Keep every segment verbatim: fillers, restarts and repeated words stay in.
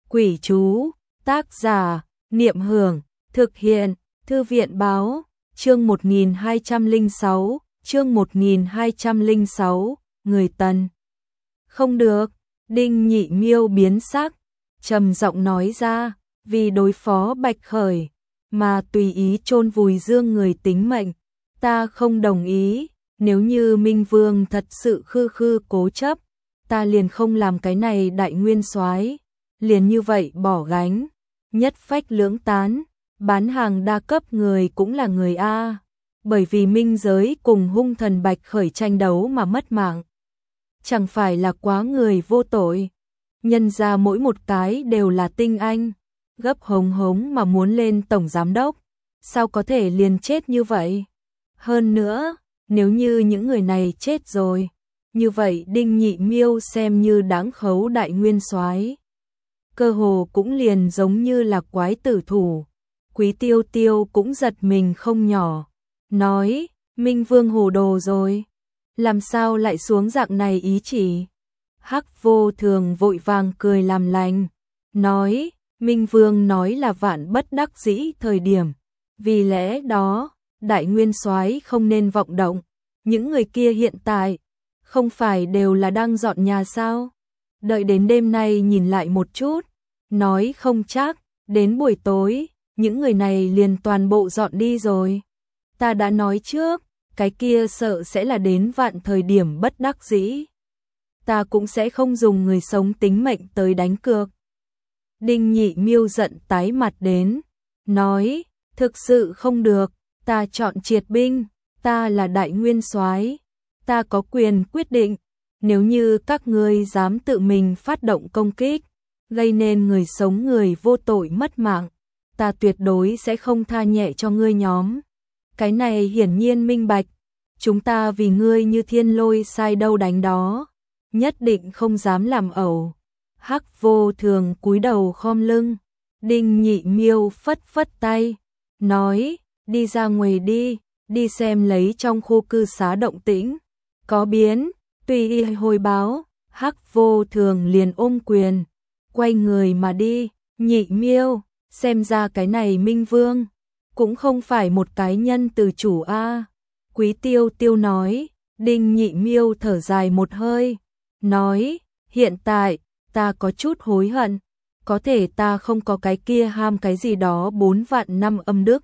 Quỷ chú, tác giả, Niệm Hưởng, thực hiện, Thư viện báo, chương một nghìn hai trăm lẻ sáu, chương một nghìn hai trăm lẻ sáu, người Tần. Không được, Đinh Nhị Miêu biến sắc, trầm giọng nói ra, vì đối phó Bạch Khởi, mà tùy ý chôn vùi Dương người tính mệnh, ta không đồng ý, nếu như Minh Vương thật sự khư khư cố chấp, ta liền không làm cái này đại nguyên soái, liền như vậy bỏ gánh, nhất phách lưỡng tán, bán hàng đa cấp người cũng là người A, bởi vì minh giới cùng hung thần Bạch Khởi tranh đấu mà mất mạng. Chẳng phải là quá người vô tội, nhân ra mỗi một cái đều là tinh anh, gấp hống hống mà muốn lên tổng giám đốc, sao có thể liền chết như vậy? Hơn nữa, nếu như những người này chết rồi, như vậy Đinh Nhị Miêu xem như đáng khấu đại nguyên soái, cơ hồ cũng liền giống như là quái tử thủ. Quý Tiêu Tiêu cũng giật mình không nhỏ, nói, Minh Vương hồ đồ rồi, làm sao lại xuống dạng này ý chỉ? Hắc Vô Thường vội vàng cười làm lành, nói, Minh Vương nói là vạn bất đắc dĩ thời điểm, vì lẽ đó, đại nguyên soái không nên vọng động, những người kia hiện tại, không phải đều là đang dọn nhà sao? Đợi đến đêm nay nhìn lại một chút, nói không chắc, đến buổi tối, những người này liền toàn bộ dọn đi rồi. Ta đã nói trước, cái kia sợ sẽ là đến vạn thời điểm bất đắc dĩ. Ta cũng sẽ không dùng người sống tính mệnh tới đánh cược. Đinh Nhị Miêu giận tái mặt đến, nói, thực sự không được, ta chọn triệt binh, ta là đại nguyên soái, ta có quyền quyết định, nếu như các ngươi dám tự mình phát động công kích, gây nên người sống người vô tội mất mạng, ta tuyệt đối sẽ không tha nhẹ cho ngươi nhóm. Cái này hiển nhiên minh bạch, chúng ta vì ngươi như thiên lôi sai đâu đánh đó, nhất định không dám làm ẩu. Hắc Vô Thường cúi đầu khom lưng, Đinh Nhị Miêu phất phất tay, nói, đi ra ngoài đi, đi xem lấy trong khu cư xá động tĩnh, có biến, tùy y hồi báo. Hắc Vô Thường liền ôm quyền, quay người mà đi. Nhị Miêu, xem ra cái này Minh Vương cũng không phải một cái nhân từ chủ a. Quý Tiêu Tiêu nói. Đinh Nhị Miêu thở dài một hơi, nói, hiện tại ta có chút hối hận, có thể ta không có cái kia ham cái gì đó bốn vạn năm âm đức,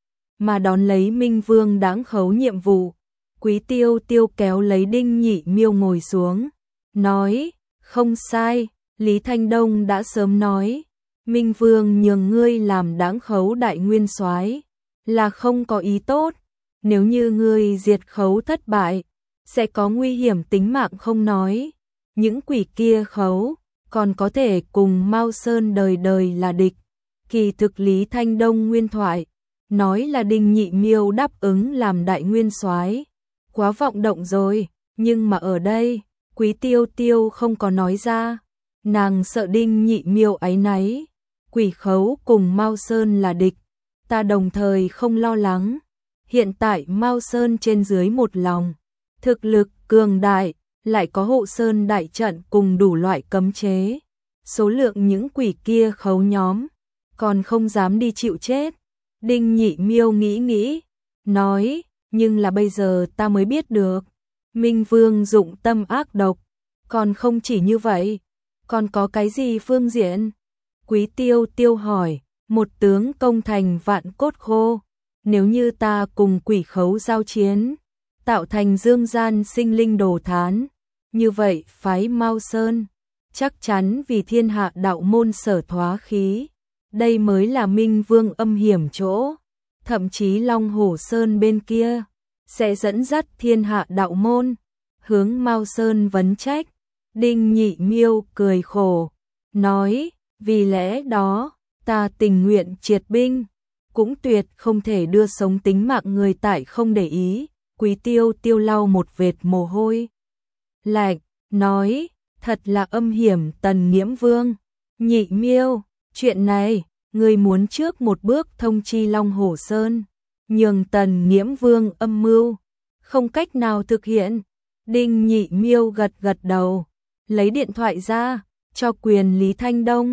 mà đón lấy Minh Vương đáng khấu nhiệm vụ. Quý Tiêu Tiêu kéo lấy Đinh Nhị Miêu ngồi xuống, nói, không sai, Lý Thanh Đông đã sớm nói, Minh Vương nhường ngươi làm đáng khấu đại nguyên soái là không có ý tốt, nếu như ngươi diệt khấu thất bại, sẽ có nguy hiểm tính mạng không nói, những quỷ kia khấu còn có thể cùng Mao Sơn đời đời là địch. Kỳ thực Lý Thanh Đông nguyên thoại, nói là Đinh Nhị Miêu đáp ứng làm đại nguyên soái, quá vọng động rồi, nhưng mà ở đây, Quý Tiêu Tiêu không có nói ra, nàng sợ Đinh Nhị Miêu áy náy, quỷ khấu cùng Mao Sơn là địch, ta đồng thời không lo lắng, hiện tại Mao Sơn trên dưới một lòng, thực lực cường đại, lại có hộ sơn đại trận cùng đủ loại cấm chế, số lượng những quỷ kia khấu nhóm, còn không dám đi chịu chết. Đinh Nhị Miêu nghĩ nghĩ, nói, nhưng là bây giờ ta mới biết được, Minh Vương dụng tâm ác độc, còn không chỉ như vậy, còn có cái gì phương diện? Quý Tiêu Tiêu hỏi, một tướng công thành vạn cốt khô, nếu như ta cùng quỷ khấu giao chiến, tạo thành dương gian sinh linh đồ thán, như vậy phái Mao Sơn, chắc chắn vì thiên hạ đạo môn sở thoá khí, đây mới là Minh Vương âm hiểm chỗ, thậm chí Long Hổ Sơn bên kia, sẽ dẫn dắt thiên hạ đạo môn, hướng Mao Sơn vấn trách. Đinh Nhị Miêu cười khổ, nói, vì lẽ đó, ta tình nguyện triệt binh, cũng tuyệt không thể đưa sống tính mạng người tại không để ý. Quý Tiêu Tiêu lau một vệt mồ hôi lạnh, nói, thật là âm hiểm Tần Nghiễm Vương. Nhị Miêu, chuyện này, ngươi muốn trước một bước thông chi Long Hổ Sơn, nhường Tần Nghiễm Vương âm mưu, không cách nào thực hiện. Đinh Nhị Miêu gật gật đầu, lấy điện thoại ra, cho quyền Lý Thanh Đông,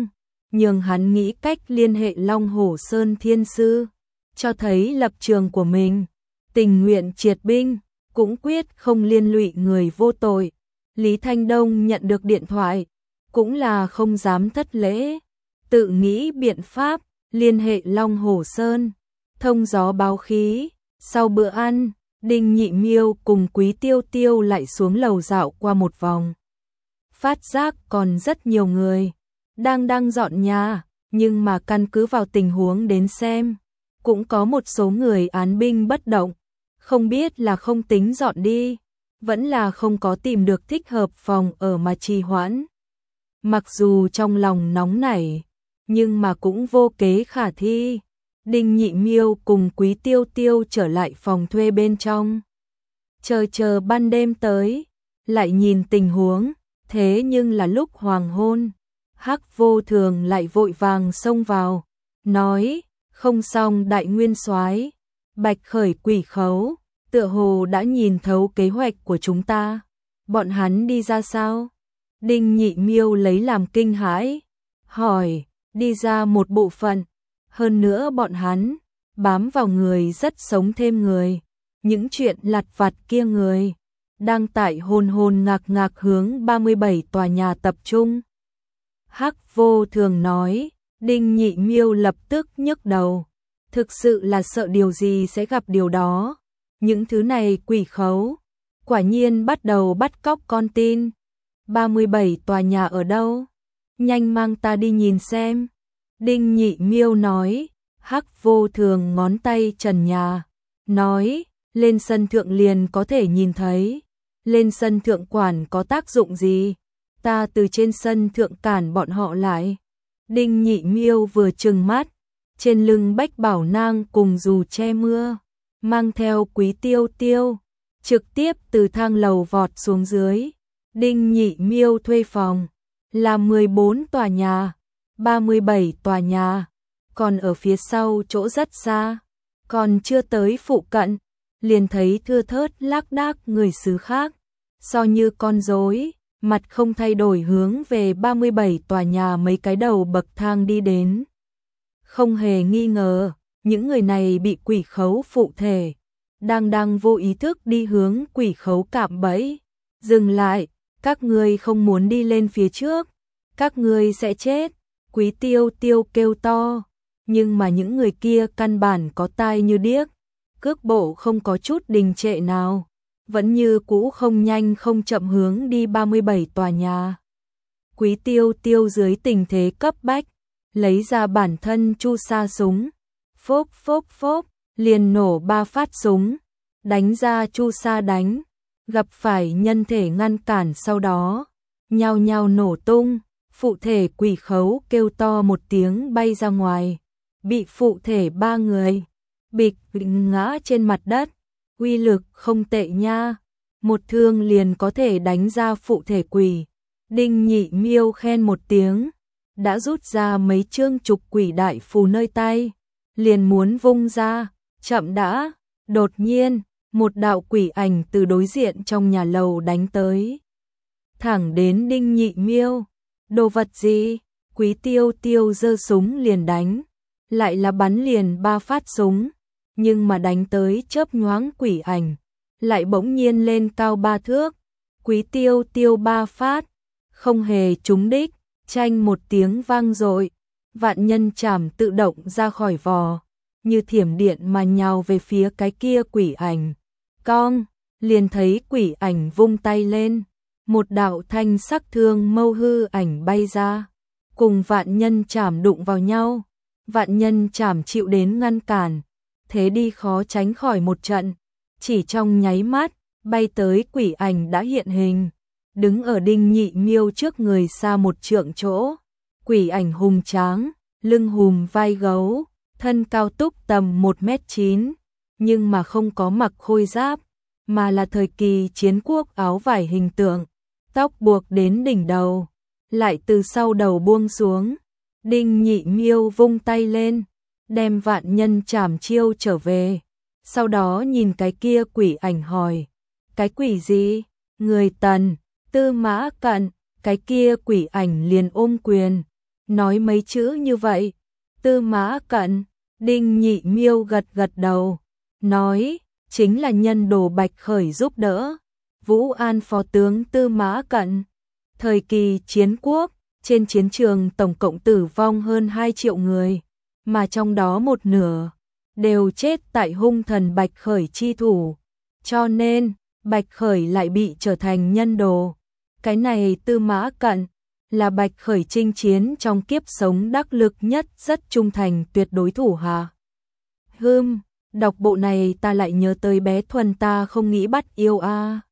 nhưng hắn nghĩ cách liên hệ Long Hổ Sơn Thiên Sư, cho thấy lập trường của mình, tình nguyện triệt binh, cũng quyết không liên lụy người vô tội. Lý Thanh Đông nhận được điện thoại, cũng là không dám thất lễ, tự nghĩ biện pháp, liên hệ Long Hổ Sơn, thông gió báo khí. Sau bữa ăn, Đinh Nhị Miêu cùng Quý Tiêu Tiêu lại xuống lầu dạo qua một vòng. Phát giác còn rất nhiều người đang đang dọn nhà, nhưng mà căn cứ vào tình huống đến xem, cũng có một số người án binh bất động, không biết là không tính dọn đi, vẫn là không có tìm được thích hợp phòng ở mà trì hoãn. Mặc dù trong lòng nóng nảy, nhưng mà cũng vô kế khả thi. Đinh Nhị Miêu cùng Quý Tiêu Tiêu trở lại phòng thuê bên trong. Chờ chờ ban đêm tới, lại nhìn tình huống, thế nhưng là lúc hoàng hôn. Hắc Vô Thường lại vội vàng xông vào, nói, không xong đại nguyên soái, Bạch Khởi Quỷ Khấu, tựa hồ đã nhìn thấu kế hoạch của chúng ta. Bọn hắn đi ra sao? Đinh Nhị Miêu lấy làm kinh hãi, hỏi, đi ra một bộ phận, hơn nữa bọn hắn bám vào người rất sống thêm người, những chuyện lặt vặt kia người đang tại hồn hồn ngạc ngạc hướng ba mươi bảy tòa nhà tập trung. Hắc Vô Thường nói. Đinh Nhị Miêu lập tức nhức đầu, thực sự là sợ điều gì sẽ gặp điều đó. Những thứ này quỷ khấu, quả nhiên bắt đầu bắt cóc con tin. ba mươi bảy tòa nhà ở đâu? Nhanh mang ta đi nhìn xem. Đinh Nhị Miêu nói. Hắc Vô Thường ngón tay trần nhà, nói, lên sân thượng liền có thể nhìn thấy. Lên sân thượng quản có tác dụng gì? Ta từ trên sân thượng cản bọn họ lại. Đinh Nhị Miêu vừa trừng mắt, trên lưng Bách Bảo Nang cùng dù che mưa, mang theo Quý Tiêu Tiêu, trực tiếp từ thang lầu vọt xuống dưới. Đinh Nhị Miêu thuê phòng là mười bốn tòa nhà, ba mươi bảy tòa nhà, còn ở phía sau chỗ rất xa, còn chưa tới phụ cận, liền thấy thưa thớt lác đác người xứ khác, so như con rối, mặt không thay đổi hướng về ba mươi bảy tòa nhà mấy cái đầu bậc thang đi đến. Không hề nghi ngờ, những người này bị quỷ khấu phụ thể, đang đang vô ý thức đi hướng quỷ khấu cạm bẫy. Dừng lại, các ngươi không muốn đi lên phía trước, các ngươi sẽ chết. Quý Tiêu Tiêu kêu to, nhưng mà những người kia căn bản có tai như điếc, cước bộ không có chút đình trệ nào, vẫn như cũ không nhanh không chậm hướng đi ba mươi bảy tòa nhà. Quý Tiêu Tiêu dưới tình thế cấp bách, lấy ra bản thân chu sa súng, phốp phốp phốp, liền nổ ba phát súng, đánh ra chu sa đánh, gặp phải nhân thể ngăn cản sau đó, nhao nhao nổ tung, phụ thể quỷ khấu kêu to một tiếng bay ra ngoài, bị phụ thể ba người, bịch ngã trên mặt đất, uy lực không tệ nha, một thương liền có thể đánh ra phụ thể quỷ. Đinh Nhị Miêu khen một tiếng, đã rút ra mấy chương trục quỷ đại phù nơi tay, liền muốn vung ra, chậm đã, đột nhiên, một đạo quỷ ảnh từ đối diện trong nhà lầu đánh tới. Thẳng đến Đinh Nhị Miêu, đồ vật gì? Quý Tiêu Tiêu giơ súng liền đánh, lại là bắn liền ba phát súng, nhưng mà đánh tới chớp nhoáng quỷ ảnh, lại bỗng nhiên lên cao ba thước, Quý Tiêu Tiêu ba phát, không hề trúng đích, chanh một tiếng vang dội, vạn nhân chảm tự động ra khỏi vò, như thiểm điện mà nhào về phía cái kia quỷ ảnh. Cong, liền thấy quỷ ảnh vung tay lên, một đạo thanh sắc thương mâu hư ảnh bay ra, cùng vạn nhân chảm đụng vào nhau, vạn nhân chảm chịu đến ngăn cản, thế đi khó tránh khỏi một trận, chỉ trong nháy mắt, bay tới quỷ ảnh đã hiện hình, đứng ở Đinh Nhị Miêu trước người xa một trượng chỗ, quỷ ảnh hùng tráng, lưng hùm vai gấu, thân cao túc tầm một mét chín, nhưng mà không có mặc khôi giáp, mà là thời kỳ chiến quốc áo vải hình tượng, tóc buộc đến đỉnh đầu, lại từ sau đầu buông xuống. Đinh Nhị Miêu vung tay lên, đem vạn nhân chảm chiêu trở về, sau đó nhìn cái kia quỷ ảnh hỏi, cái quỷ gì? Người Tần, Tư Mã Cận. Cái kia quỷ ảnh liền ôm quyền, Nói mấy chữ như vậy, Tư Mã Cận, Đinh Nhị Miêu gật gật đầu, nói, chính là nhân đồ Bạch Khởi giúp đỡ. Vũ An phó tướng Tư Mã Cận, thời kỳ chiến quốc, trên chiến trường tổng cộng tử vong hơn hai triệu người, mà trong đó một nửa đều chết tại hung thần Bạch Khởi chi thủ, cho nên Bạch Khởi lại bị trở thành nhân đồ. Cái này Tư Mã Cận là Bạch Khởi chinh chiến trong kiếp sống đắc lực nhất, rất trung thành tuyệt đối thủ hạ. Hừm, đọc bộ này ta lại nhớ tới bé Thuần ta không nghĩ bắt yêu a.